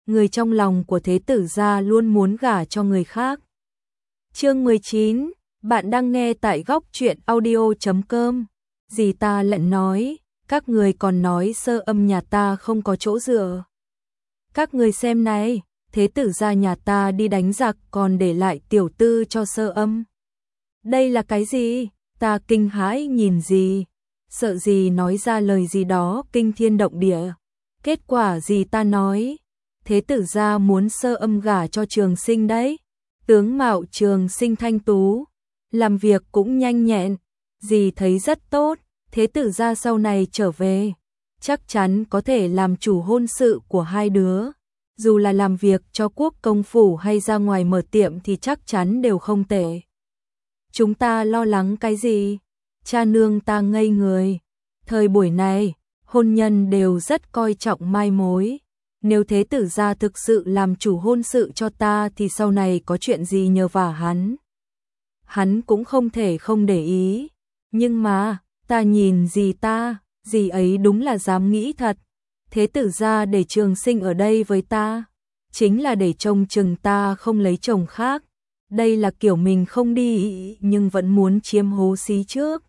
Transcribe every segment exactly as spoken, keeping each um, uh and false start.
người trong lòng của thế tử gia luôn muốn gả cho người khác. Chương mười chín, bạn đang nghe tại góc truyện audio chấm com. Dì ta lận nói, các người còn nói Sơ Âm nhà ta không có chỗ dựa. Các người xem này, thế tử gia nhà ta đi đánh giặc còn để lại tiểu tư cho Sơ Âm. Đây là cái gì? Ta kinh hãi nhìn dì, sợ dì nói ra lời gì đó kinh thiên động địa. Kết quả dì ta nói, thế tử gia muốn Sơ Âm gả cho Trường Sinh đấy. Tướng mạo Trường Sinh thanh tú, làm việc cũng nhanh nhẹn, dì thấy rất tốt, thế tử gia sau này trở về, chắc chắn có thể làm chủ hôn sự của hai đứa. Dù là làm việc cho quốc công phủ hay ra ngoài mở tiệm thì chắc chắn đều không tệ. Chúng ta lo lắng cái gì? Cha nương ta ngây người. Thời buổi này, hôn nhân đều rất coi trọng mai mối. Nếu thế tử gia thực sự làm chủ hôn sự cho ta thì sau này có chuyện gì nhờ vả hắn. Hắn cũng không thể không để ý. Nhưng mà, ta nhìn dì ta, dì ấy đúng là dám nghĩ thật. Thế tử gia để Trường Sinh ở đây với ta, chính là để trông chừng ta không lấy chồng khác. Đây là kiểu mình không đi nhưng vẫn muốn chiếm hố xí trước.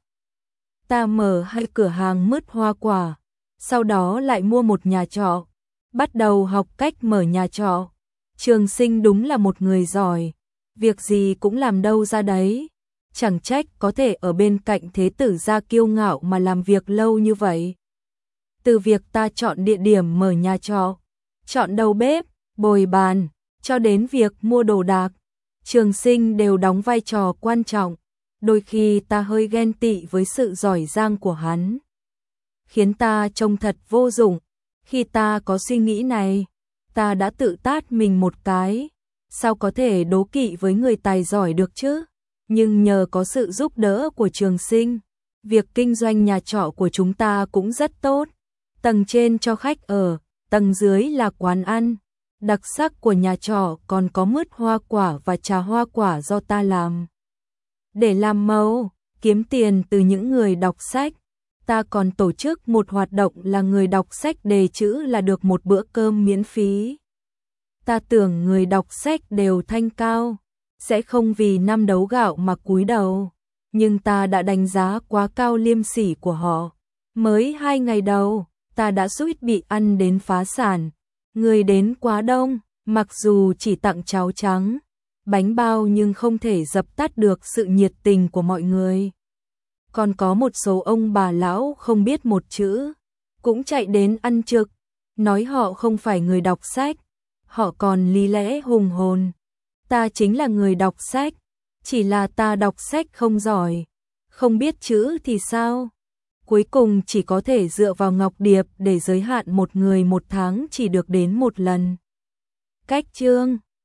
Ta mở hai cửa hàng mứt hoa quả, sau đó lại mua một nhà trọ, bắt đầu học cách mở nhà trọ. Trường Sinh đúng là một người giỏi, việc gì cũng làm đâu ra đấy. Chẳng trách có thể ở bên cạnh thế tử gia kiêu ngạo mà làm việc lâu như vậy. Từ việc ta chọn địa điểm mở nhà trọ, chọn đầu bếp, bồi bàn, cho đến việc mua đồ đạc, Trường Sinh đều đóng vai trò quan trọng. Đôi khi ta hơi ghen tị với sự giỏi giang của hắn, khiến ta trông thật vô dụng. Khi ta có suy nghĩ này, ta đã tự tát mình một cái. Sao có thể đố kỵ với người tài giỏi được chứ? Nhưng nhờ có sự giúp đỡ của Trường Sinh, việc kinh doanh nhà trọ của chúng ta cũng rất tốt. Tầng trên cho khách ở, tầng dưới là quán ăn. Đặc sắc của nhà trọ còn có mứt hoa quả và trà hoa quả do ta làm. Để làm màu, kiếm tiền từ những người đọc sách, ta còn tổ chức một hoạt động là người đọc sách đề chữ là được một bữa cơm miễn phí. Ta tưởng người đọc sách đều thanh cao, sẽ không vì năm đấu gạo mà cúi đầu. Nhưng ta đã đánh giá quá cao liêm sỉ của họ. Mới hai ngày đầu, ta đã suýt bị ăn đến phá sản. Người đến quá đông, mặc dù chỉ tặng cháo trắng, bánh bao nhưng không thể dập tắt được sự nhiệt tình của mọi người. Còn có một số ông bà lão không biết một chữ, cũng chạy đến ăn trực, nói họ không phải người đọc sách, họ còn lý lẽ hùng hồn. Ta chính là người đọc sách, chỉ là ta đọc sách không giỏi, không biết chữ thì sao? Cuối cùng chỉ có thể dựa vào Ngọc Điệp để giới hạn một người một tháng chỉ được đến một lần. Cách chương